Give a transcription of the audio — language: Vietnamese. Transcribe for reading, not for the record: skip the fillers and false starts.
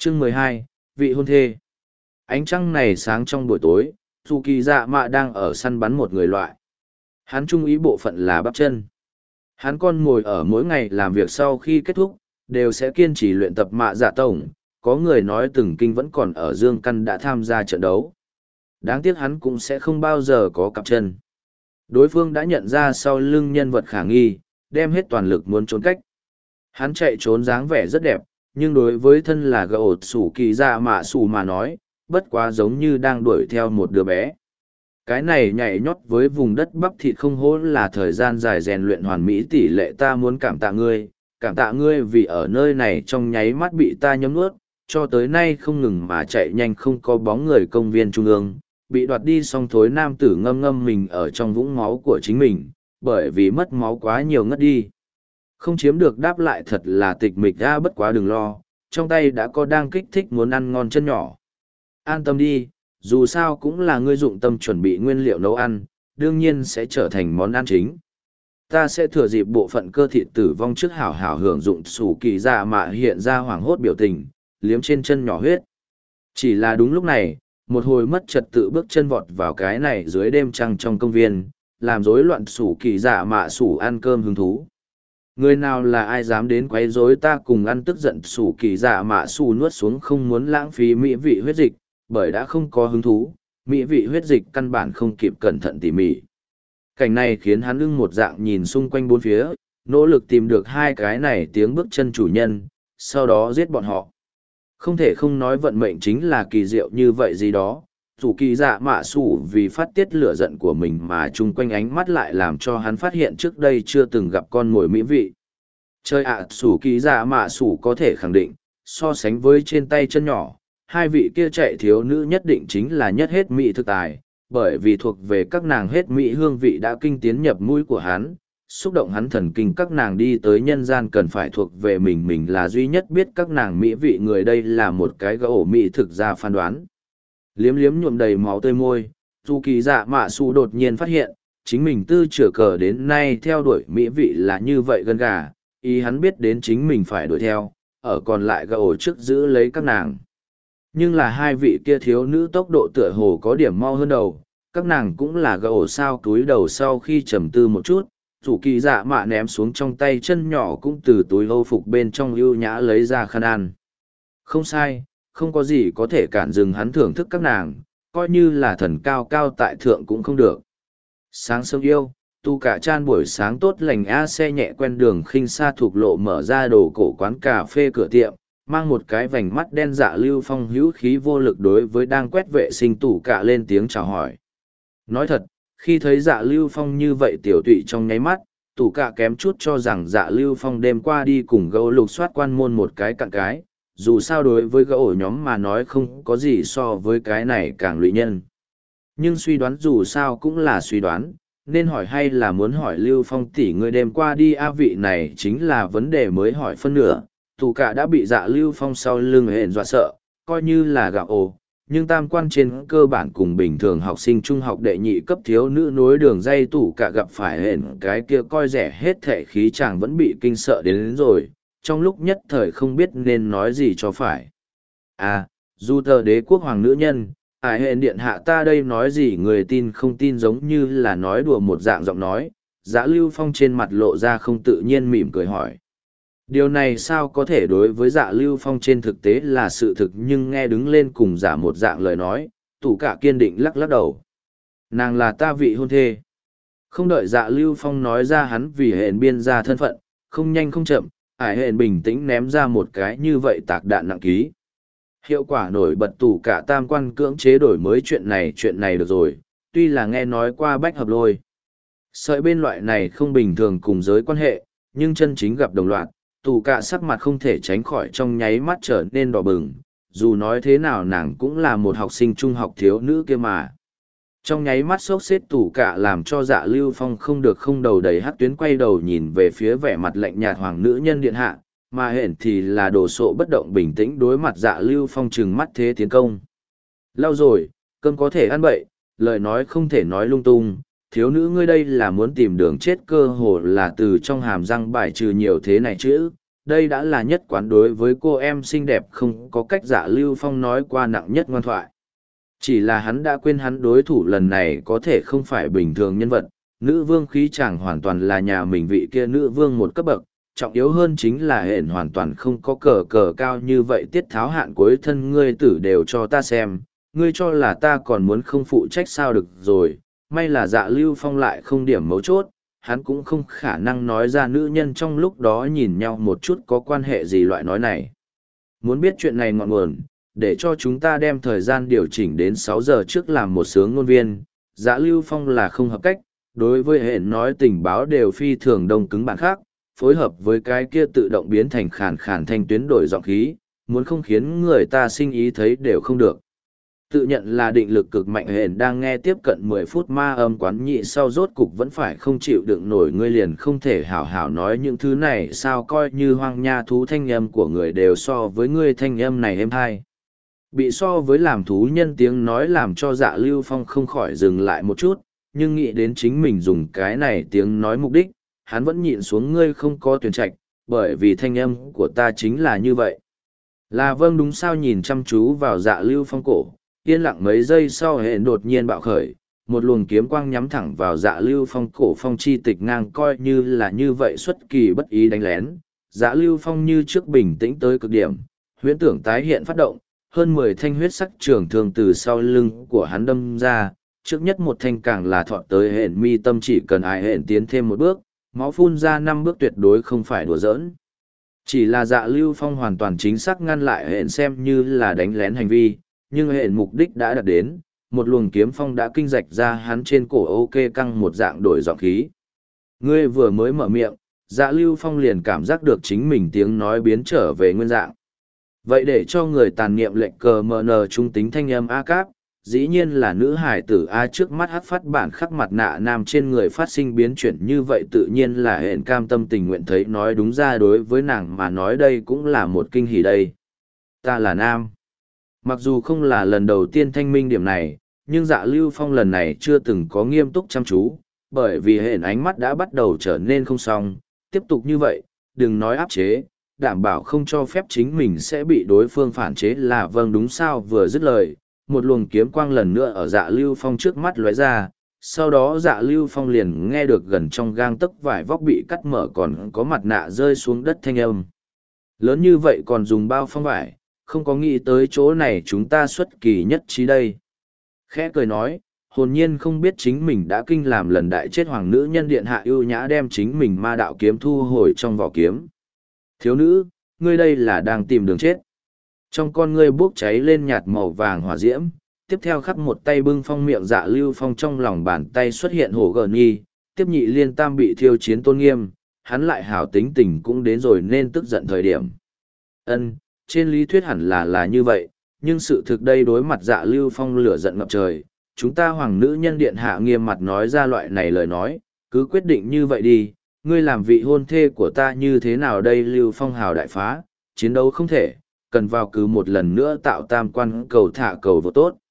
Chương 12, vị hôn thê. Ánh trăng này sáng trong buổi tối, dù kỳ dạ mạ đang ở săn bắn một người loại. Hắn trung ý bộ phận là bắp chân. Hắn con mồi ở mỗi ngày làm việc sau khi kết thúc, đều sẽ kiên trì luyện tập mạ dạ tổng. Có người nói từng kinh vẫn còn ở Dương Căn đã tham gia trận đấu. Đáng tiếc hắn cũng sẽ không bao giờ có cặp chân. Đối phương đã nhận ra sau lưng nhân vật khả nghi, đem hết toàn lực muốn trốn cách. Hắn chạy trốn dáng vẻ rất đẹp, nhưng đối với thân là gậu sủ kỳ dạ mạ sủ mà nói, bất quá giống như đang đuổi theo một đứa bé. Cái này nhảy nhót với vùng đất bắp thịt không hố là thời gian dài rèn luyện hoàn mỹ tỷ lệ. Ta muốn cảm tạ ngươi vì ở nơi này trong nháy mắt bị ta nhấm nuốt, cho tới nay không ngừng mà chạy nhanh không có bóng người. Công viên trung ương, bị đoạt đi xong thối nam tử ngâm ngâm mình ở trong vũng máu của chính mình, bởi vì mất máu quá nhiều ngất đi. Không chiếm được đáp lại thật là tịch mịch. Ra bất quá đừng lo, trong tay đã có đang kích thích muốn ăn ngon chân nhỏ. An tâm đi, dù sao cũng là ngươi dụng tâm chuẩn bị nguyên liệu nấu ăn, đương nhiên sẽ trở thành món ăn chính. Ta sẽ thừa dịp bộ phận cơ thịt tử vong trước hảo hảo hưởng dụng. Sủ kỳ dạ mạ hiện ra hoảng hốt biểu tình, liếm trên chân nhỏ huyết. Chỉ là đúng lúc này, một hồi mất trật tự bước chân vọt vào cái này dưới đêm trăng trong công viên, làm rối loạn sủ kỳ dạ mạ sủ ăn cơm hứng thú. Người nào là ai dám đến quấy rối ta cùng ăn. Tức giận sủ kỳ dạ mạ sủ nuốt xuống không muốn lãng phí mỹ vị huyết dịch, bởi đã không có hứng thú, mỹ vị huyết dịch căn bản không kịp cẩn thận tỉ mỉ. Cảnh này khiến hắn ưng một dạng nhìn xung quanh bốn phía, nỗ lực tìm được hai cái này tiếng bước chân chủ nhân, sau đó giết bọn họ. Không thể không nói vận mệnh chính là kỳ diệu như vậy gì đó. Dù kỳ dạ mạ sủ vì phát tiết lửa giận của mình mà chung quanh ánh mắt lại làm cho hắn phát hiện trước đây chưa từng gặp con mồi mỹ vị. Chơi ạ, sủ kỳ dạ mạ sủ có thể khẳng định, so sánh với trên tay chân nhỏ, hai vị kia chạy thiếu nữ nhất định chính là nhất hết mỹ thực tài, bởi vì thuộc về các nàng hết mỹ hương vị đã kinh tiến nhập mũi của hắn, xúc động hắn thần kinh. Các nàng đi tới nhân gian cần phải thuộc về mình là duy nhất biết các nàng mỹ vị người. Đây là một cái gỗ mỹ thực ra phán đoán. Liếm liếm nhuộm đầy máu tươi môi, dù kỳ dạ mạ su đột nhiên phát hiện, chính mình từ chửa cờ đến nay theo đuổi mỹ vị là như vậy gân gà, ý hắn biết đến chính mình phải đuổi theo, ở còn lại gỗ trước giữ lấy các nàng. Nhưng là hai vị kia thiếu nữ tốc độ tựa hồ có điểm mau hơn đầu, các nàng cũng là gỗ sao túi đầu. Sau khi trầm tư một chút, chủ kỳ dạ mạ ném xuống trong tay chân nhỏ cũng từ túi hâu phục bên trong ưu nhã lấy ra khăn ăn. Không sai, không có gì có thể cản dừng hắn thưởng thức các nàng, coi như là thần cao cao tại thượng cũng không được. Sáng sớm yêu, tu cả chan buổi sáng tốt lành. Xe nhẹ quen đường khinh xa thuộc lộ mở ra đồ cổ quán cà phê cửa tiệm, mang một cái vành mắt đen. Dạ Lưu Phong hữu khí vô lực đối với đang quét vệ sinh tủ cả lên tiếng chào hỏi. Nói thật, khi thấy Dạ Lưu Phong như vậy tiểu tụy trong nháy mắt, tủ cả kém chút cho rằng Dạ Lưu Phong đêm qua đi cùng gấu lục soát quan môn một cái cặn cái. Dù sao đối với gấu nhóm mà nói không có gì so với cái này càng lụy nhân. Nhưng suy đoán dù sao cũng là suy đoán, nên hỏi hay là muốn hỏi Lưu Phong tỷ người đêm qua đi vị này chính là vấn đề mới hỏi phân nửa. Tù cả đã bị Dạ Lưu Phong sau lưng hển dọa sợ, coi như là gạo ồ, nhưng tam quan trên cơ bản cùng bình thường học sinh trung học đệ nhị cấp thiếu nữ nối đường dây. Tù cả gặp phải hển cái kia coi rẻ hết thể khí chàng vẫn bị kinh sợ đến rồi, trong lúc nhất thời không biết nên nói gì cho phải. Dù tờ đế quốc hoàng nữ nhân, hển điện hạ ta đây nói gì người tin không tin giống như là nói đùa một dạng giọng nói. Dạ Lưu Phong trên mặt lộ ra không tự nhiên mỉm cười hỏi. Điều này sao có thể, đối với Dạ Lưu Phong trên thực tế là sự thực, nhưng nghe đứng lên cùng giả một dạng lời nói, tủ cả kiên định lắc lắc đầu. Nàng là ta vị hôn thê. Không đợi Dạ Lưu Phong nói ra hắn vì hển biên ra thân phận, không nhanh không chậm, hển bình tĩnh ném ra một cái như vậy tạc đạn nặng ký. Hiệu quả nổi bật. Tủ cả tam quan cưỡng chế đổi mới chuyện này được rồi, tuy là nghe nói qua bách hợp lôi. Sợi bên loại này không bình thường cùng giới quan hệ, nhưng chân chính gặp đồng loạt, tù cả sắc mặt không thể tránh khỏi trong nháy mắt trở nên đỏ bừng, dù nói thế nào nàng cũng là một học sinh trung học thiếu nữ kia mà. Trong nháy mắt sốc xếp tù cả làm cho Dạ Lưu Phong không được không đầu đầy hắc tuyến, quay đầu nhìn về phía vẻ mặt lạnh nhạt hoàng nữ nhân điện hạ, mà hển thì là đồ sộ bất động bình tĩnh đối mặt Dạ Lưu Phong trừng mắt thế tiến công. Lâu rồi, cơm có thể ăn bậy, lời nói không thể nói lung tung. Thiếu nữ ngươi đây là muốn tìm đường chết, cơ hồ là từ trong hàm răng bài trừ nhiều thế này chứ. đây đã là nhất quán đối với cô em xinh đẹp không có cách Dạ Lưu Phong nói qua nặng nhất ngoan thoại. Chỉ là hắn đã quên hắn đối thủ lần này có thể không phải bình thường nhân vật, nữ vương khí chàng hoàn toàn là nhà mình vị kia nữ vương một cấp bậc, trọng yếu hơn chính là hển hoàn toàn không có cờ cờ cao như vậy tiết tháo hạn cuối thân ngươi tử đều cho ta xem, ngươi cho là ta còn muốn không phụ trách sao được rồi, may là Dạ Lưu Phong lại không điểm mấu chốt, hắn cũng không khả năng nói ra nữ nhân trong lúc đó nhìn nhau một chút có quan hệ gì loại nói này. Muốn biết chuyện này ngọn nguồn, để cho chúng ta đem thời gian điều chỉnh đến 6 giờ trước làm một sướng ngôn viên, Dạ Lưu Phong là không hợp cách, đối với hệ nói tình báo đều phi thường đông cứng bản khác, phối hợp với cái kia tự động biến thành khàn khàn thanh tuyến đổi giọng khí, muốn không khiến người ta sinh ý thấy đều không được. Tự nhận là định lực cực mạnh hển đang nghe tiếp cận 10 phút ma âm quán nhị sau rốt cục vẫn phải không chịu đựng nổi ngươi liền không thể hảo hảo nói những thứ này sao coi như hoang nha thú thanh âm của người đều so với ngươi thanh âm này êm hay. Bị so với làm thú nhân tiếng nói làm cho Dạ Lưu Phong không khỏi dừng lại một chút, nhưng nghĩ đến chính mình dùng cái này tiếng nói mục đích, hắn vẫn nhịn xuống ngươi không có tuyển trạch, bởi vì thanh âm của ta chính là như vậy. Là vâng đúng sao nhìn chăm chú vào Dạ Lưu Phong cổ, yên lặng mấy giây sau hệ đột nhiên bạo khởi, một luồng kiếm quang nhắm thẳng vào Dạ Lưu Phong cổ phong chi tịch ngang coi như là như vậy xuất kỳ bất ý đánh lén. Dạ Lưu Phong như trước bình tĩnh tới cực điểm, huyễn tưởng tái hiện phát động, hơn 10 thanh huyết sắc trường thương từ sau lưng của hắn đâm ra, trước nhất một thanh càng là thọt tới hển mi tâm chỉ cần ai hển tiến thêm một bước, máu phun ra 5 bước tuyệt đối không phải đùa giỡn. Chỉ là Dạ Lưu Phong hoàn toàn chính xác ngăn lại hển xem như là đánh lén hành vi, nhưng hển mục đích đã đạt đến, một luồng kiếm phong đã kinh rạch ra hắn trên cổ ok căng một dạng đổi giọng khí. Ngươi vừa mới mở miệng, Dạ Lưu Phong liền cảm giác được chính mình tiếng nói biến trở về nguyên dạng. Vậy để cho người tàn niệm lệnh cờ MN trung tính thanh âm A Cáp, dĩ nhiên là nữ hải tử A trước mắt hát phát bản khắc mặt nạ nam trên người phát sinh biến chuyển như vậy tự nhiên là hẹn cam tâm tình nguyện thấy nói đúng ra đối với nàng mà nói đây cũng là một kinh hỉ đây. Ta là nam. Mặc dù không là lần đầu tiên thanh minh điểm này, nhưng Dạ Lưu Phong lần này chưa từng có nghiêm túc chăm chú, bởi vì hẹn ánh mắt đã bắt đầu trở nên không xong, tiếp tục như vậy, đừng nói áp chế, đảm bảo không cho phép chính mình sẽ bị đối phương phản chế là vâng đúng sao vừa dứt lời, một luồng kiếm quang lần nữa ở Dạ Lưu Phong trước mắt lóe ra, sau đó Dạ Lưu Phong liền nghe được gần trong gang tấc vải vóc bị cắt mở còn có mặt nạ rơi xuống đất thanh âm. Lớn như vậy còn dùng bao phong vải, không có nghĩ tới chỗ này chúng ta xuất kỳ nhất trí đây. Khẽ cười nói, hồn nhiên không biết chính mình đã kinh làm lần đại chết hoàng nữ nhân điện hạ ưu nhã đem chính mình ma đạo kiếm thu hồi trong vỏ kiếm. Thiếu nữ, ngươi đây là đang tìm đường chết. Trong con ngươi bốc cháy lên nhạt màu vàng hỏa diễm, tiếp theo khắc một tay bưng phong miệng Dạ Lưu Phong trong lòng bàn tay xuất hiện hổ gờ nghi, tiếp nhị liên tam bị thiêu chiến tôn nghiêm, hắn lại hảo tính tình cũng đến rồi nên tức giận thời điểm. Trên lý thuyết hẳn là như vậy, nhưng sự thực đây đối mặt Dạ Lưu Phong lửa giận ngập trời, chúng ta hoàng nữ nhân điện hạ nghiêm mặt nói ra loại này lời nói, cứ quyết định như vậy đi, ngươi làm vị hôn thê của ta như thế nào đây Lưu Phong hào đại phá, chiến đấu không thể, cần vào cứ một lần nữa tạo tam quan cầu thả cầu vô tốt.